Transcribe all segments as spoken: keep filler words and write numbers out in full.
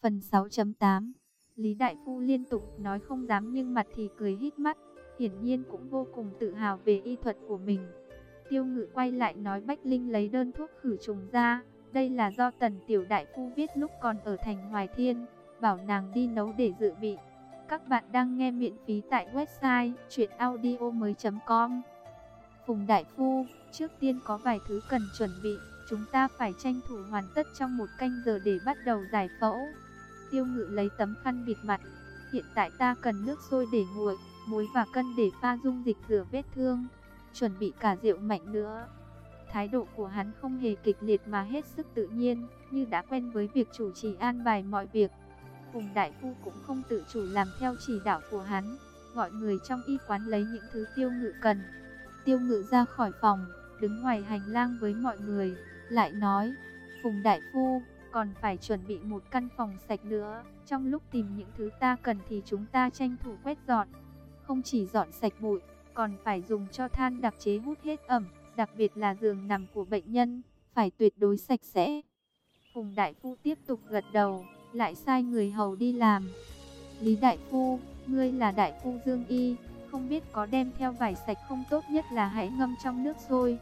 Phần sáu chấm tám. Lý Đại Phu liên tục nói không dám nhưng mặt thì cười híp mắt, hiển nhiên cũng vô cùng tự hào về y thuật của mình. Tiêu Ngự quay lại nói Bách Linh lấy đơn thuốc khử trùng ra, đây là do Tần Tiểu Đại Phu viết lúc còn ở thành Hoài Thiên, bảo nàng đi nấu để dự bị. Các bạn đang nghe miễn phí tại website truyện audio mới chấm com. Phùng Đại Phu, trước tiên có vài thứ cần chuẩn bị, chúng ta phải tranh thủ hoàn tất trong một canh giờ để bắt đầu giải phẫu. Tiêu Ngự lấy tấm khăn bịt mặt. Hiện tại ta cần nước sôi để nguội, muối và cân để pha dung dịch rửa vết thương, chuẩn bị cả rượu mạnh nữa. Thái độ của hắn không hề kịch liệt mà hết sức tự nhiên, như đã quen với việc chủ trì an bài mọi việc. Phùng Đại Phu cũng không tự chủ làm theo chỉ đạo của hắn, gọi người trong y quán lấy những thứ Tiêu Ngự cần. Tiêu Ngự ra khỏi phòng, đứng ngoài hành lang với mọi người, lại nói, Phùng Đại Phu, còn phải chuẩn bị một căn phòng sạch nữa. Trong lúc tìm những thứ ta cần thì chúng ta tranh thủ quét dọn. Không chỉ dọn sạch bụi, còn phải dùng cho than đặc chế hút hết ẩm, đặc biệt là giường nằm của bệnh nhân, phải tuyệt đối sạch sẽ. Phùng Đại Phu tiếp tục gật đầu, lại sai người hầu đi làm. Lý Đại Phu, ngươi là Đại Phu Dương Y, không biết có đem theo vải sạch không? Tốt nhất là hãy ngâm trong nước sôi.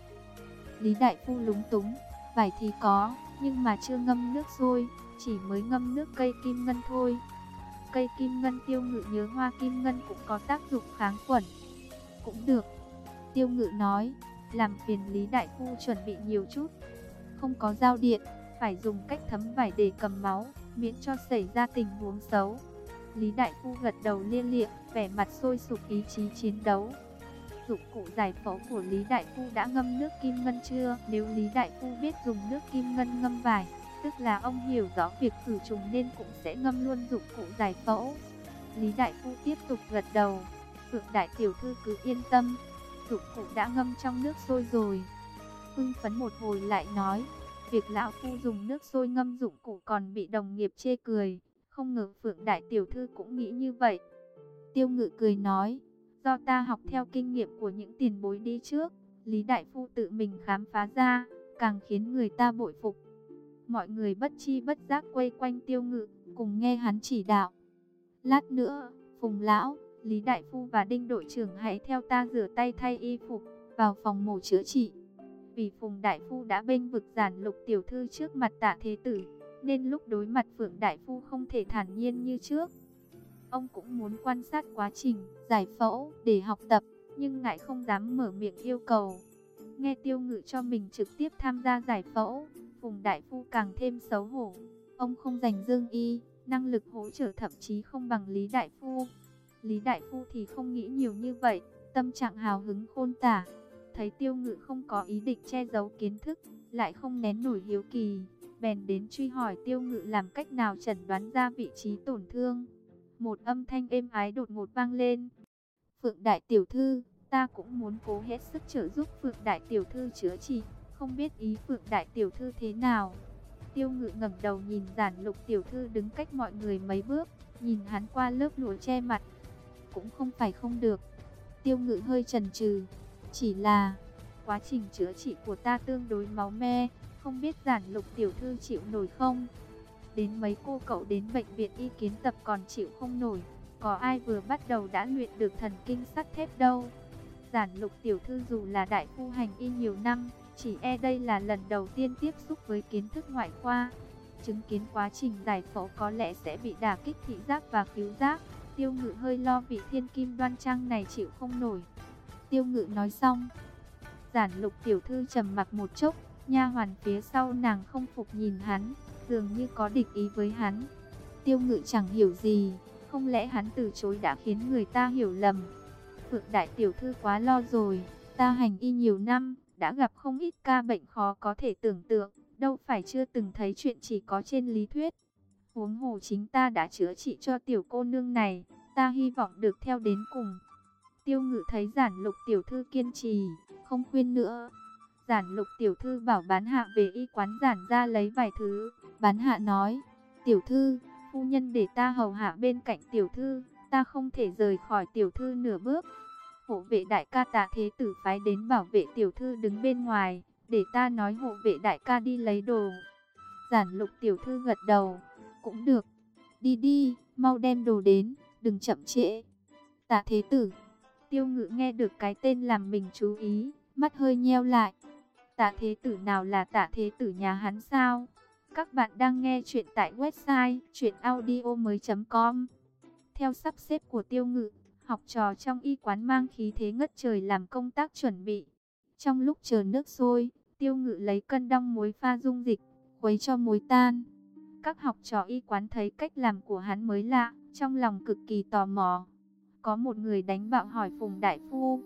Lý Đại Phu lúng túng, vải thì có, nhưng mà chưa ngâm nước sôi, chỉ mới ngâm nước cây kim ngân thôi. Cây kim ngân, Tiêu Ngự nhớ hoa kim ngân cũng có tác dụng kháng khuẩn. Cũng được, Tiêu Ngự nói, làm phiền Lý Đại Phu chuẩn bị nhiều chút. Không có dao điện, phải dùng cách thấm vải để cầm máu, miễn cho xảy ra tình huống xấu. Lý Đại Phu gật đầu lia lịa, vẻ mặt sôi sục ý chí chiến đấu. Dụng cụ giải phẫu của Lý Đại Phu đã ngâm nước kim ngân chưa? Nếu Lý Đại Phu biết dùng nước kim ngân ngâm vải, tức là ông hiểu rõ việc khử trùng nên cũng sẽ ngâm luôn dụng cụ giải phẫu. Lý Đại Phu tiếp tục gật đầu. Phượng Đại Tiểu Thư cứ yên tâm, dụng cụ đã ngâm trong nước sôi rồi. Hưng phấn một hồi lại nói, việc lão phu dùng nước sôi ngâm dụng cụ còn bị đồng nghiệp chê cười, không ngờ Phượng Đại Tiểu Thư cũng nghĩ như vậy. Tiêu Ngự cười nói, do ta học theo kinh nghiệm của những tiền bối đi trước, Lý Đại Phu tự mình khám phá ra, càng khiến người ta bội phục. Mọi người bất chi bất giác quay quanh Tiêu Ngự, cùng nghe hắn chỉ đạo. Lát nữa, Phùng Lão, Lý Đại Phu và Đinh đội trưởng hãy theo ta rửa tay thay y phục, vào phòng mổ chữa trị. Vì Phùng Đại Phu đã bênh vực Giản Lục Tiểu Thư trước mặt Tạ Thế Tử, nên lúc đối mặt Phượng Đại Phu không thể thản nhiên như trước. Ông cũng muốn quan sát quá trình giải phẫu để học tập, nhưng ngại không dám mở miệng yêu cầu. Nghe Tiêu Ngự cho mình trực tiếp tham gia giải phẫu, Phùng Đại Phu càng thêm xấu hổ. Ông không giành Dương Y, năng lực hỗ trợ thậm chí không bằng Lý Đại Phu. Lý Đại Phu thì không nghĩ nhiều như vậy, tâm trạng hào hứng khôn tả. Thấy Tiêu Ngự không có ý định che giấu kiến thức, lại không nén nổi hiếu kỳ, bèn đến truy hỏi Tiêu Ngự làm cách nào chẩn đoán ra vị trí tổn thương. Một âm thanh êm ái đột ngột vang lên. Phượng Đại Tiểu Thư, ta cũng muốn cố hết sức trợ giúp Phượng Đại Tiểu Thư chữa trị, không biết ý Phượng Đại Tiểu Thư thế nào. Tiêu Ngự ngẩng đầu nhìn Giản Lục Tiểu Thư đứng cách mọi người mấy bước, nhìn hắn qua lớp lụa che mặt. Cũng không phải không được. Tiêu Ngự hơi chần chừ, chỉ là quá trình chữa trị của ta tương đối máu me, không biết Giản Lục Tiểu Thư chịu nổi không? Đến mấy cô cậu đến bệnh viện y kiến tập còn chịu không nổi, có ai vừa bắt đầu đã luyện được thần kinh sắt thép đâu. Giản Lục Tiểu Thư dù là đại phu hành y nhiều năm, chỉ e đây là lần đầu tiên tiếp xúc với kiến thức ngoại khoa. Chứng kiến quá trình giải phẫu có lẽ sẽ bị đả kích thị giác và khứu giác. Tiêu Ngự hơi lo vị thiên kim đoan trang này chịu không nổi. Tiêu Ngự nói xong, Giản Lục Tiểu Thư trầm mặc một chốc, nha hoàn phía sau nàng không phục nhìn hắn, dường như có địch ý với hắn. Tiêu Ngự chẳng hiểu gì, không lẽ hắn từ chối đã khiến người ta hiểu lầm. Phượng Đại Tiểu Thư quá lo rồi, ta hành y nhiều năm, đã gặp không ít ca bệnh khó có thể tưởng tượng, đâu phải chưa từng thấy chuyện chỉ có trên lý thuyết. Huống hồ chính ta đã chữa trị cho tiểu cô nương này, ta hy vọng được theo đến cùng. Tiêu Ngự thấy Giản Lục Tiểu Thư kiên trì, không khuyên nữa. Giản Lục Tiểu Thư bảo bán hạ về y quán Giản ra lấy vài thứ. Bán hạ nói, Tiểu Thư, phu nhân để ta hầu hạ bên cạnh Tiểu Thư, ta không thể rời khỏi Tiểu Thư nửa bước. Hộ vệ đại ca Tạ Thế Tử phái đến bảo vệ Tiểu Thư đứng bên ngoài, để ta nói hộ vệ đại ca đi lấy đồ. Giản Lục Tiểu Thư gật đầu, cũng được. Đi đi, mau đem đồ đến, đừng chậm trễ. Tạ Thế Tử. Tiêu Ngự nghe được cái tên làm mình chú ý, mắt hơi nheo lại. Tạ Thế Tử nào là Tạ Thế Tử nhà hắn sao? Các bạn đang nghe chuyện tại website truyện audio mới chấm com. Theo sắp xếp của Tiêu Ngự, học trò trong y quán mang khí thế ngất trời làm công tác chuẩn bị. Trong lúc chờ nước sôi, Tiêu Ngự lấy cân đong muối pha dung dịch, khuấy cho muối tan. Các học trò y quán thấy cách làm của hắn mới lạ, trong lòng cực kỳ tò mò. Có một người đánh bạo hỏi Phùng Đại Phu: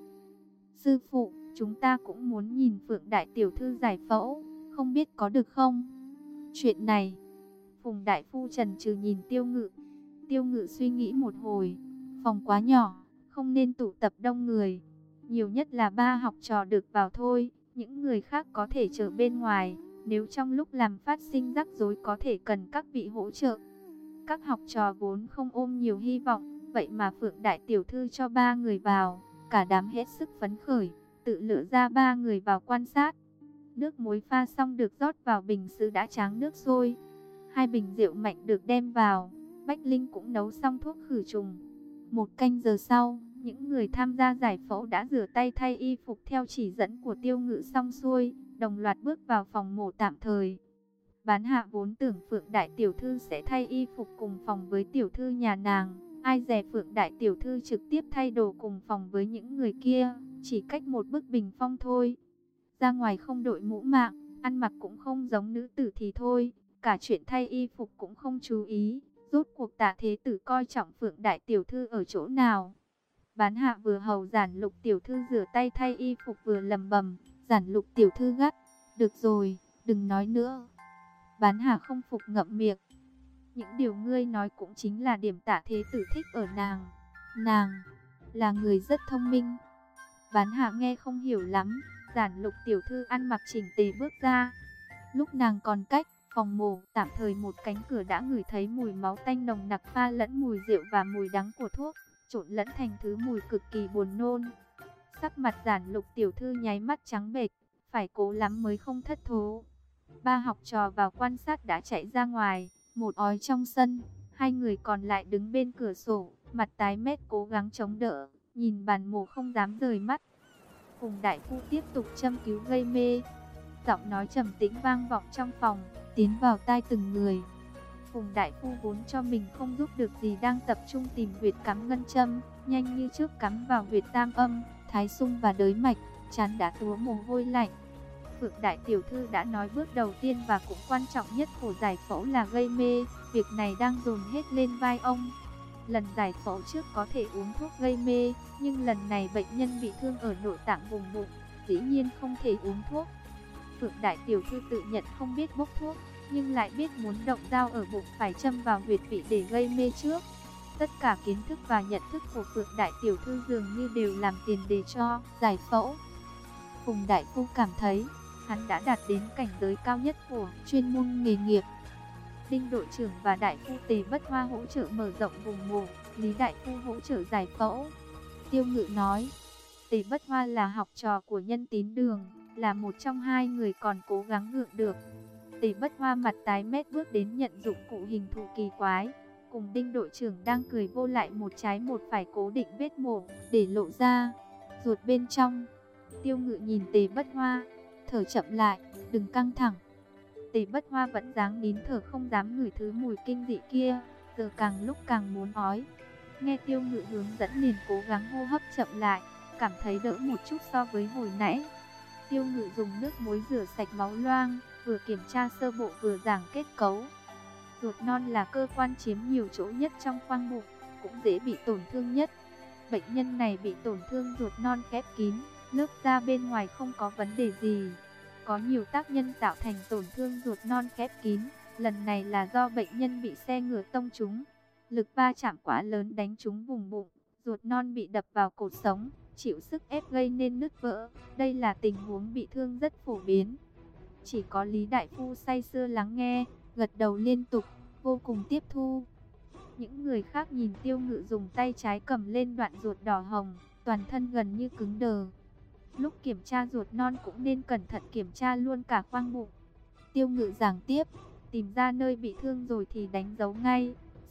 Sư phụ, chúng ta cũng muốn nhìn Phượng Đại Tiểu Thư giải phẫu, không biết có được không? Chuyện này, Phùng Đại Phu chần chừ nhìn Tiêu Ngự. Tiêu Ngự suy nghĩ một hồi, phòng quá nhỏ, không nên tụ tập đông người. Nhiều nhất là ba học trò được vào thôi, những người khác có thể chờ bên ngoài. Nếu trong lúc làm phát sinh rắc rối có thể cần các vị hỗ trợ. Các học trò vốn không ôm nhiều hy vọng, vậy mà Phượng Đại Tiểu Thư cho ba người vào, cả đám hết sức phấn khởi, tự lựa ra ba người vào quan sát. Nước muối pha xong được rót vào bình sứ đã tráng nước sôi. Hai bình rượu mạnh được đem vào, Bách Linh cũng nấu xong thuốc khử trùng. Một canh giờ sau, những người tham gia giải phẫu đã rửa tay thay y phục theo chỉ dẫn của Tiêu Ngự xong xuôi, đồng loạt bước vào phòng mổ tạm thời. Bán Hạ vốn tưởng Phượng Đại Tiểu Thư sẽ thay y phục cùng phòng với tiểu thư nhà nàng, ai dè Phượng Đại Tiểu Thư trực tiếp thay đồ cùng phòng với những người kia, chỉ cách một bức bình phong thôi. Ra ngoài không đội mũ mạng, ăn mặc cũng không giống nữ tử thì thôi, cả chuyện thay y phục cũng không chú ý. Rốt cuộc Tạ Thế Tử coi trọng Phượng Đại Tiểu Thư ở chỗ nào? Bán Hạ vừa hầu Giản Lục Tiểu Thư rửa tay thay y phục vừa lầm bầm. Giản Lục Tiểu Thư gắt: Được rồi, đừng nói nữa. Bán Hạ không phục ngậm miệng. Những điều ngươi nói cũng chính là điểm Tạ Thế Tử thích ở nàng. Nàng là người rất thông minh. Bán Hạ nghe không hiểu lắm. Giản Lục Tiểu Thư ăn mặc chỉnh tề bước ra. Lúc nàng còn cách phòng mổ tạm thời một cánh cửa đã ngửi thấy mùi máu tanh nồng nặc pha lẫn mùi rượu và mùi đắng của thuốc, trộn lẫn thành thứ mùi cực kỳ buồn nôn. Sắc mặt Giản Lục Tiểu Thư nháy mắt trắng bệch, phải cố lắm mới không thất thố. Ba học trò vào quan sát đã chạy ra ngoài, một ói trong sân, hai người còn lại đứng bên cửa sổ, mặt tái mét cố gắng chống đỡ, nhìn bàn mổ không dám rời mắt. Phùng Đại Phu tiếp tục châm cứu gây mê. Giọng nói trầm tĩnh vang vọng trong phòng, tiến vào tai từng người. Phùng Đại Phu vốn cho mình không giúp được gì đang tập trung tìm huyệt cắm ngân châm, nhanh như trước cắm vào huyệt tam âm, thái xung và đới mạch, trán đã túa mồ hôi lạnh. Phượng Đại Tiểu Thư đã nói bước đầu tiên và cũng quan trọng nhất của giải phẫu là gây mê, việc này đang dồn hết lên vai ông. Lần giải phẫu trước có thể uống thuốc gây mê, nhưng lần này bệnh nhân bị thương ở nội tạng vùng bụng, dĩ nhiên không thể uống thuốc. Phượng Đại Tiểu Thư tự nhận không biết bốc thuốc, nhưng lại biết muốn động dao ở bụng phải châm vào huyệt vị để gây mê trước. Tất cả kiến thức và nhận thức của Phượng Đại Tiểu Thư dường như đều làm tiền đề cho giải phẫu. Phùng Đại Phu cảm thấy hắn đã đạt đến cảnh giới cao nhất của chuyên môn nghề nghiệp. Đinh đội trưởng và Đại Phu Tề Bất Hoa hỗ trợ mở rộng vùng mổ, Lý Đại Phu hỗ trợ giải phẫu. Tiêu Ngự nói, Tề Bất Hoa là học trò của Nhân Tín Đường, là một trong hai người còn cố gắng gượng được. Tề Bất Hoa mặt tái mét bước đến nhận dụng cụ hình thù kỳ quái, cùng Đinh đội trưởng đang cười vô lại một trái một phải cố định vết mổ, để lộ ra ruột bên trong. Tiêu Ngự nhìn Tề Bất Hoa, thở chậm lại, đừng căng thẳng. Tề Bất Hoa vẫn dáng nín thở không dám ngửi thứ mùi kinh dị kia, giờ càng lúc càng muốn ói. Nghe Tiêu Ngự hướng dẫn liền cố gắng hô hấp chậm lại, cảm thấy đỡ một chút so với hồi nãy. Tiêu Ngự dùng nước muối rửa sạch máu loang, vừa kiểm tra sơ bộ vừa giảng kết cấu. Ruột non là cơ quan chiếm nhiều chỗ nhất trong khoang bụng, cũng dễ bị tổn thương nhất. Bệnh nhân này bị tổn thương ruột non khép kín, lớp da bên ngoài không có vấn đề gì. Có nhiều tác nhân tạo thành tổn thương ruột non khép kín, lần này là do bệnh nhân bị xe ngựa tông trúng. Lực va chạm quá lớn đánh trúng vùng bụng, ruột non bị đập vào cột sống, chịu sức ép gây nên nứt vỡ. Đây là tình huống bị thương rất phổ biến. Chỉ có Lý Đại Phu say sưa lắng nghe, gật đầu liên tục, vô cùng tiếp thu. Những người khác nhìn Tiêu Ngự dùng tay trái cầm lên đoạn ruột đỏ hồng, toàn thân gần như cứng đờ. Lúc kiểm tra ruột non cũng nên cẩn thận kiểm tra luôn cả khoang bụng. Tiêu Ngự giảng tiếp, tìm ra nơi bị thương rồi thì đánh dấu ngay.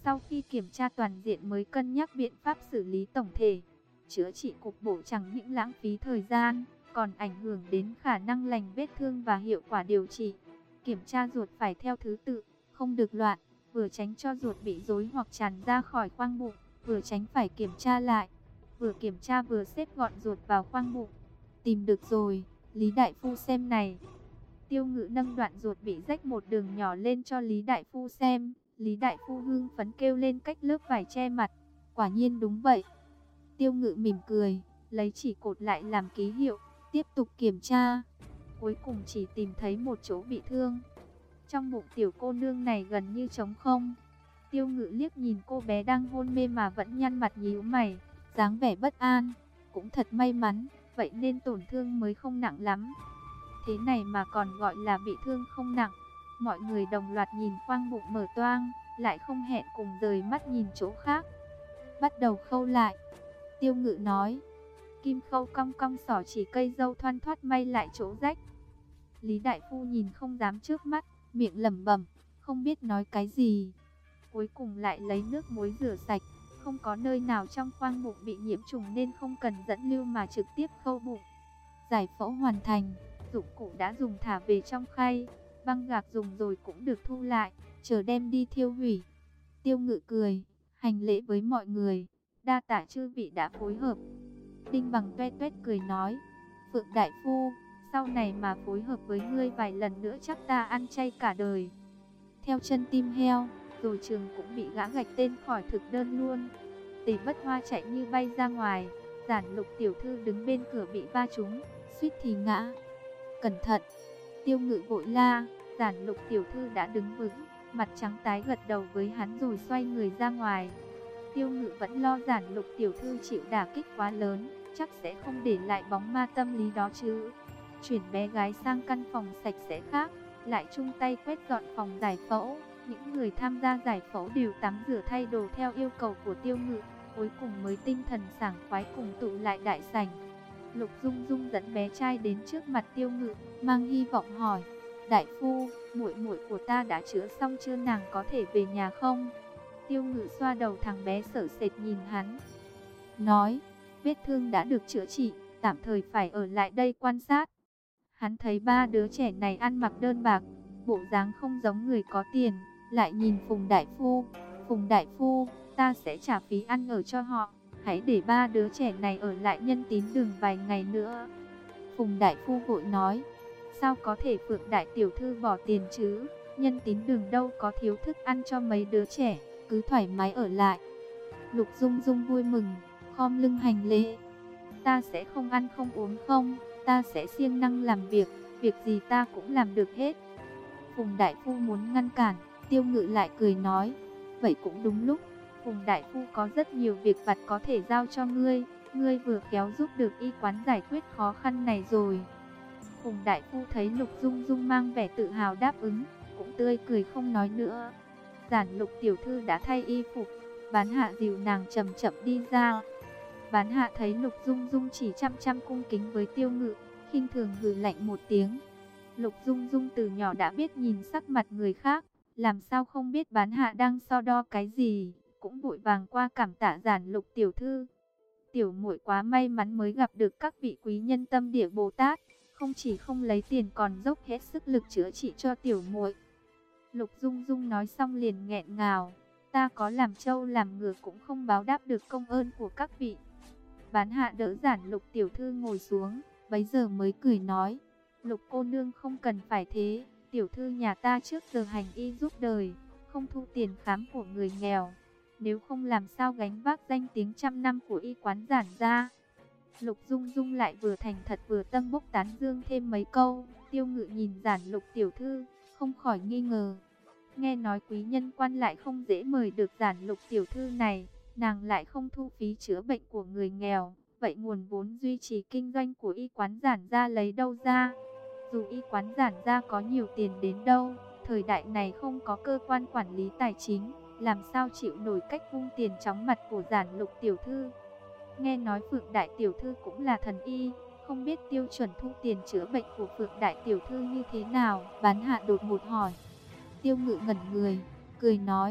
Sau khi kiểm tra toàn diện mới cân nhắc biện pháp xử lý tổng thể. Chữa trị cục bộ chẳng những lãng phí thời gian, còn ảnh hưởng đến khả năng lành vết thương và hiệu quả điều trị. Kiểm tra ruột phải theo thứ tự, không được loạn, vừa tránh cho ruột bị rối hoặc tràn ra khỏi khoang bụng, vừa tránh phải kiểm tra lại, vừa kiểm tra vừa xếp gọn ruột vào khoang bụng. Tìm được rồi, Lý Đại Phu xem này. Tiêu Ngự nâng đoạn ruột bị rách một đường nhỏ lên cho Lý Đại Phu xem. Lý Đại Phu hưng phấn kêu lên cách lớp vải che mặt. Quả nhiên đúng vậy. Tiêu Ngự mỉm cười, lấy chỉ cột lại làm ký hiệu, tiếp tục kiểm tra. Cuối cùng chỉ tìm thấy một chỗ bị thương. Trong bụng tiểu cô nương này gần như trống không. Tiêu Ngự liếc nhìn cô bé đang hôn mê mà vẫn nhăn mặt nhíu mày, dáng vẻ bất an. Cũng thật may mắn, vậy nên tổn thương mới không nặng lắm. Thế này mà còn gọi là bị thương không nặng. Mọi người đồng loạt nhìn khoang bụng mở toang, lại không hẹn cùng rời mắt nhìn chỗ khác. Bắt đầu khâu lại. Tiêu Ngự nói. Kim khâu cong cong xỏ chỉ cây dâu thoăn thoắt may lại chỗ rách. Lý Đại Phu nhìn không dám trước mắt, miệng lẩm bẩm, không biết nói cái gì. Cuối cùng lại lấy nước muối rửa sạch. Không có nơi nào trong khoang bụng bị nhiễm trùng nên không cần dẫn lưu mà trực tiếp khâu bụng. Giải phẫu hoàn thành, dụng cụ đã dùng thả về trong khay. Băng gạc dùng rồi cũng được thu lại, chờ đem đi thiêu hủy. Tiêu Ngự cười, hành lễ với mọi người, đa tạ chư vị đã phối hợp. Đinh Bằng tuét tuét cười nói, Phượng Đại Phu, sau này mà phối hợp với ngươi vài lần nữa chắc ta ăn chay cả đời. Theo chân tim heo, rồi trường cũng bị gã gạch tên khỏi thực đơn luôn. Tề Bất Hoa chạy như bay ra ngoài, Giản Lục tiểu thư đứng bên cửa bị va trúng, suýt thì ngã. Cẩn thận! Tiêu Ngự vội la. Giản Lục tiểu thư đã đứng vững, mặt trắng tái gật đầu với hắn rồi xoay người ra ngoài. Tiêu Ngự vẫn lo Giản Lục tiểu thư chịu đả kích quá lớn, chắc sẽ không để lại bóng ma tâm lý đó chứ. Chuyển bé gái sang căn phòng sạch sẽ khác, lại chung tay quét dọn phòng giải phẫu. Những người tham gia giải phẫu đều tắm rửa thay đồ theo yêu cầu của Tiêu Ngự, cuối cùng mới tinh thần sảng khoái cùng tụ lại đại sảnh. Lục Dung Dung dẫn bé trai đến trước mặt Tiêu Ngự, mang hy vọng hỏi: Đại Phu, muội muội của ta đã chữa xong chưa, nàng có thể về nhà không? Tiêu Ngự xoa đầu thằng bé sợ sệt nhìn hắn, nói: vết thương đã được chữa trị, tạm thời phải ở lại đây quan sát. Hắn thấy ba đứa trẻ này ăn mặc đơn bạc, bộ dáng không giống người có tiền, lại nhìn Phùng Đại Phu. Phùng Đại Phu, ta sẽ trả phí ăn ở cho họ, hãy để ba đứa trẻ này ở lại Nhân Tín Đường vài ngày nữa. Phùng Đại Phu vội nói: sao có thể Phượng Đại Tiểu Thư bỏ tiền chứ, Nhân Tín Đường đâu có thiếu thức ăn cho mấy đứa trẻ, cứ thoải mái ở lại. Lục Dung Dung vui mừng, khom lưng hành lễ: ta sẽ không ăn không uống không, ta sẽ siêng năng làm việc, việc gì ta cũng làm được hết. Phùng Đại Phu muốn ngăn cản, Tiêu Ngự lại cười nói: vậy cũng đúng lúc, Phùng Đại Phu có rất nhiều việc vặt có thể giao cho ngươi, ngươi vừa khéo giúp được y quán giải quyết khó khăn này rồi. Phùng Đại Phu thấy Lục Dung Dung mang vẻ tự hào đáp ứng, cũng tươi cười không nói nữa. Giản Lục tiểu thư đã thay y phục, Bán Hạ dìu nàng chậm chậm đi ra. Bán Hạ thấy Lục Dung Dung chỉ chăm chăm cung kính với Tiêu Ngự, khinh thường hừ lạnh một tiếng. Lục Dung Dung từ nhỏ đã biết nhìn sắc mặt người khác, làm sao không biết Bán Hạ đang so đo cái gì, cũng vội vàng qua cảm tạ Giản Lục tiểu thư. Tiểu muội quá may mắn mới gặp được các vị quý nhân tâm địa Bồ Tát, không chỉ không lấy tiền còn dốc hết sức lực chữa trị cho tiểu muội. Lục Dung Dung nói xong liền nghẹn ngào, ta có làm trâu làm ngựa cũng không báo đáp được công ơn của các vị. Bán Hạ đỡ Giản Lục tiểu thư ngồi xuống, bấy giờ mới cười nói: Lục cô nương không cần phải thế, tiểu thư nhà ta trước giờ hành y giúp đời, không thu tiền khám của người nghèo, nếu không làm sao gánh vác danh tiếng trăm năm của y quán Giản gia. Lục Dung Dung lại vừa thành thật vừa tâm bốc tán dương thêm mấy câu. Tiêu Ngự nhìn Giản Lục tiểu thư, không khỏi nghi ngờ. Nghe nói quý nhân quan lại không dễ mời được Giản Lục tiểu thư này, nàng lại không thu phí chữa bệnh của người nghèo, vậy nguồn vốn duy trì kinh doanh của y quán Giản gia lấy đâu ra? Dù y quán Giản gia có nhiều tiền đến đâu, thời đại này không có cơ quan quản lý tài chính, làm sao chịu nổi cách vung tiền chóng mặt của Giản Lục tiểu thư. Nghe nói Phượng Đại tiểu thư cũng là thần y, không biết tiêu chuẩn thu tiền chữa bệnh của Phượng Đại tiểu thư như thế nào? Bán Hạ đột ngột hỏi. Tiêu Ngự ngẩn người, cười nói: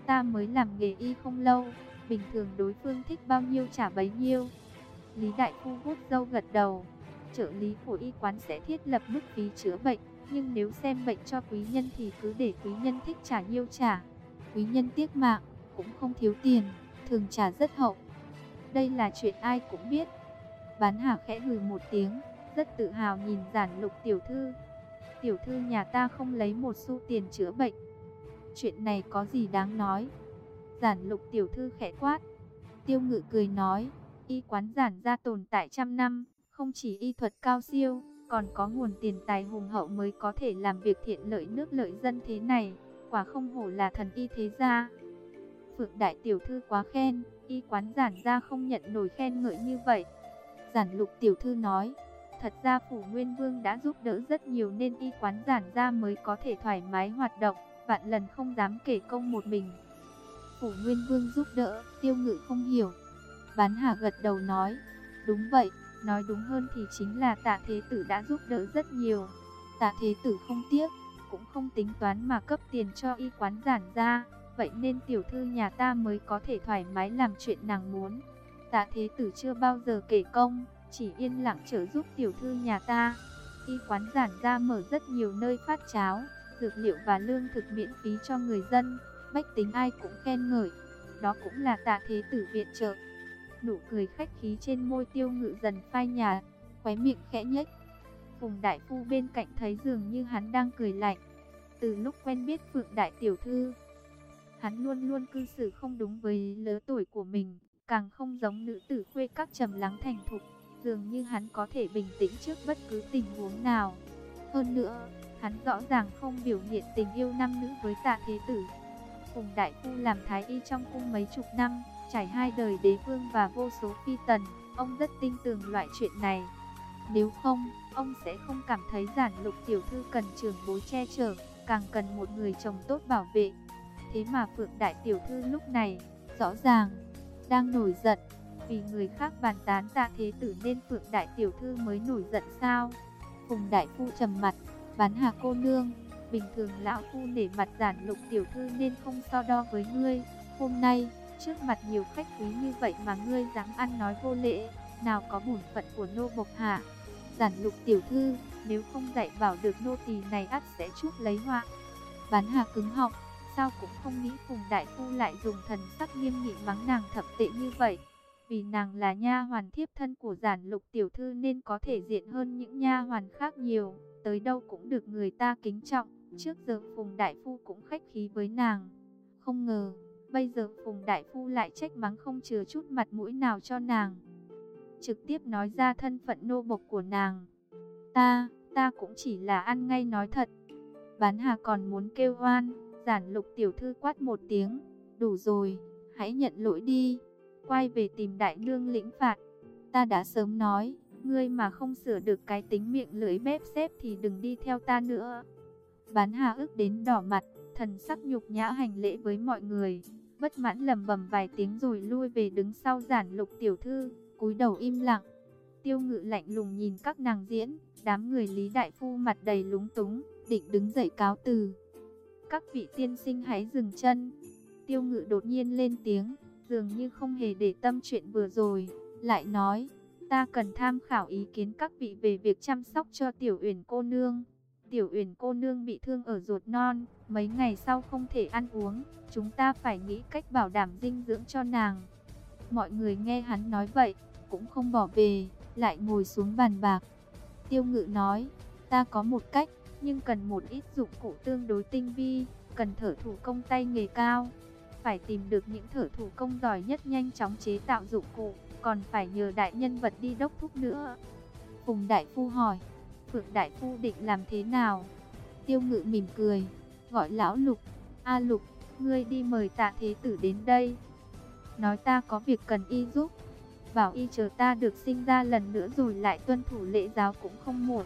Ta mới làm nghề y không lâu, bình thường đối phương thích bao nhiêu trả bấy nhiêu. Lý đại phu vuốt râu gật đầu. Trợ lý của y quán sẽ thiết lập mức phí chữa bệnh, nhưng nếu xem bệnh cho quý nhân thì cứ để quý nhân thích trả nhiêu trả. Quý nhân tiếc mạng, cũng không thiếu tiền, thường trả rất hậu. Đây là chuyện ai cũng biết. Bán Hà khẽ hừ một tiếng, rất tự hào nhìn Giản Lục tiểu thư. Tiểu thư nhà ta không lấy một xu tiền chữa bệnh. Chuyện này có gì đáng nói? Giản Lục tiểu thư khẽ quát. Tiêu Ngự cười nói, y quán Giản gia tồn tại trăm năm, không chỉ y thuật cao siêu, còn có nguồn tiền tài hùng hậu mới có thể làm việc thiện lợi nước lợi dân thế này, quả không hổ là thần y thế gia. Phượng đại tiểu thư quá khen, y quán Giản gia không nhận nổi khen ngợi như vậy. Giản Lục tiểu thư nói, thật ra Phủ Nguyên Vương đã giúp đỡ rất nhiều nên y quán Giản gia mới có thể thoải mái hoạt động, vạn lần không dám kể công một mình. Phủ Nguyên Vương giúp đỡ, Tiêu Ngự không hiểu. Bán Hà gật đầu nói, đúng vậy, nói đúng hơn thì chính là Tạ Thế Tử đã giúp đỡ rất nhiều. Tạ Thế Tử không tiếc, cũng không tính toán mà cấp tiền cho y quán Giản gia, vậy nên tiểu thư nhà ta mới có thể thoải mái làm chuyện nàng muốn. Tạ Thế Tử chưa bao giờ kể công, chỉ yên lặng trợ giúp tiểu thư nhà ta. Y quán Giản gia mở rất nhiều nơi phát cháo, dược liệu và lương thực miễn phí cho người dân, bách tính ai cũng khen ngợi. Đó cũng là Tạ Thế Tử viện trợ. Nụ cười khách khí trên môi Tiêu Ngự dần phai nhạt, khóe miệng khẽ nhếch. Phùng đại phu bên cạnh thấy dường như hắn đang cười lạnh. Từ lúc quen biết Phượng đại tiểu thư, hắn luôn luôn cư xử không đúng với lứa tuổi của mình, càng không giống nữ tử khuê các trầm lắng thành thục, dường như hắn có thể bình tĩnh trước bất cứ tình huống nào. Hơn nữa, hắn rõ ràng không biểu hiện tình yêu nam nữ với Tạ Thế Tử. Phùng đại phu làm thái y trong cung mấy chục năm, trải hai đời đế vương và vô số phi tần, ông rất tin tưởng loại chuyện này. Nếu không, ông sẽ không cảm thấy Giản Lục tiểu thư cần trưởng bối che chở, càng cần một người chồng tốt bảo vệ. Thế mà Phượng đại tiểu thư lúc này, rõ ràng đang nổi giận, vì người khác bàn tán Tạ Thế Tử nên Phượng đại tiểu thư mới nổi giận sao? Phùng đại phu trầm mặt, Bán Hà cô nương, bình thường lão phu nể mặt Giản Lục tiểu thư nên không so đo với ngươi. Hôm nay, trước mặt nhiều khách quý như vậy mà ngươi dám ăn nói vô lễ, nào có bổn phận của nô bộc hả? Giản Lục tiểu thư, nếu không dạy bảo được nô tỳ này ắt sẽ chuốc lấy họa. Bán Hà cứng họng, sao cũng không nghĩ Phùng đại phu lại dùng thần sắc nghiêm nghị mắng nàng thậm tệ như vậy. Vì nàng là nha hoàn thiếp thân của Giản Lục tiểu thư nên có thể diện hơn những nha hoàn khác nhiều, tới đâu cũng được người ta kính trọng. Trước giờ Phùng đại phu cũng khách khí với nàng, không ngờ bây giờ Phùng đại phu lại trách mắng không chừa chút mặt mũi nào cho nàng, trực tiếp nói ra thân phận nô bộc của nàng. Ta, ta cũng chỉ là ăn ngay nói thật. Bán Hà còn muốn kêu oan, Giản Lục tiểu thư quát một tiếng, đủ rồi, hãy nhận lỗi đi, quay về tìm đại nương lĩnh phạt. Ta đã sớm nói, ngươi mà không sửa được cái tính miệng lưỡi bép xếp thì đừng đi theo ta nữa. Bán Hà ức đến đỏ mặt, thần sắc nhục nhã hành lễ với mọi người, bất mãn lẩm bẩm vài tiếng rồi lui về đứng sau Giản Lục tiểu thư, cúi đầu im lặng. Tiêu Ngự lạnh lùng nhìn các nàng diễn, đám người Lý đại phu mặt đầy lúng túng, định đứng dậy cáo từ. Các vị tiên sinh hãy dừng chân. Tiêu Ngự đột nhiên lên tiếng, dường như không hề để tâm chuyện vừa rồi, lại nói, ta cần tham khảo ý kiến các vị về việc chăm sóc cho Tiểu Uyển cô nương. Tiểu Uyển cô nương bị thương ở ruột non, mấy ngày sau không thể ăn uống, chúng ta phải nghĩ cách bảo đảm dinh dưỡng cho nàng. Mọi người nghe hắn nói vậy, cũng không bỏ về, lại ngồi xuống bàn bạc. Tiêu Ngự nói, ta có một cách, nhưng cần một ít dụng cụ tương đối tinh vi, cần thợ thủ công tay nghề cao. Phải tìm được những thợ thủ công giỏi nhất nhanh chóng chế tạo dụng cụ, còn phải nhờ đại nhân vật đi đốc thúc nữa. Phùng đại phu hỏi, Phượng đại phu định làm thế nào? Tiêu Ngự mỉm cười, gọi lão Lục, A Lục, ngươi đi mời Tạ Thế Tử đến đây. Nói ta có việc cần y giúp, bảo y chờ ta được sinh ra lần nữa rồi lại tuân thủ lễ giáo cũng không muộn.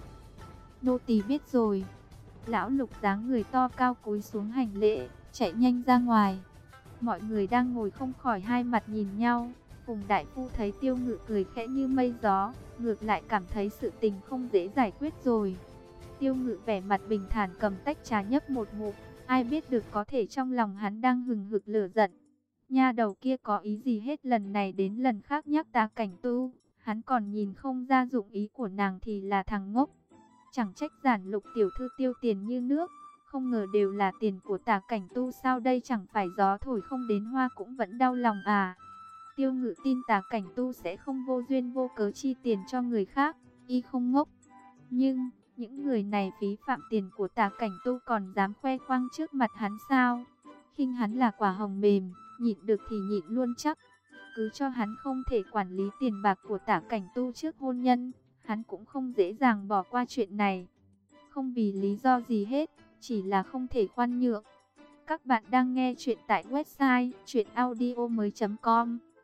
Nô tỳ biết rồi. Lão Lục dáng người to cao cúi xuống hành lễ, chạy nhanh ra ngoài. Mọi người đang ngồi không khỏi hai mặt nhìn nhau. Phùng đại phu thấy Tiêu Ngự cười khẽ như mây gió, ngược lại cảm thấy sự tình không dễ giải quyết rồi. Tiêu Ngự vẻ mặt bình thản cầm tách trà nhấp một ngụm, Ai biết được có thể trong lòng hắn đang hừng hực lửa giận. Nha đầu kia có ý gì hết lần này đến lần khác nhắc Tà Cảnh Tu. Hắn còn nhìn không ra dụng ý của nàng thì là thằng ngốc. Chẳng trách Giản Lục tiểu thư tiêu tiền như nước. Không ngờ đều là tiền của Tà Cảnh Tu, sao đây chẳng phải gió thổi không đến hoa cũng vẫn đau lòng à. Tiêu Ngự tin Tà Cảnh Tu sẽ không vô duyên vô cớ chi tiền cho người khác, y không ngốc. Nhưng, những người này phí phạm tiền của Tà Cảnh Tu còn dám khoe khoang trước mặt hắn sao? Khinh hắn là quả hồng mềm, nhịn được thì nhịn luôn chắc. Cứ cho hắn không thể quản lý tiền bạc của Tà Cảnh Tu trước hôn nhân, hắn cũng không dễ dàng bỏ qua chuyện này. Không vì lý do gì hết, chỉ là không thể khoan nhượng. Các bạn đang nghe chuyện tại website truyện audio mới chấm com.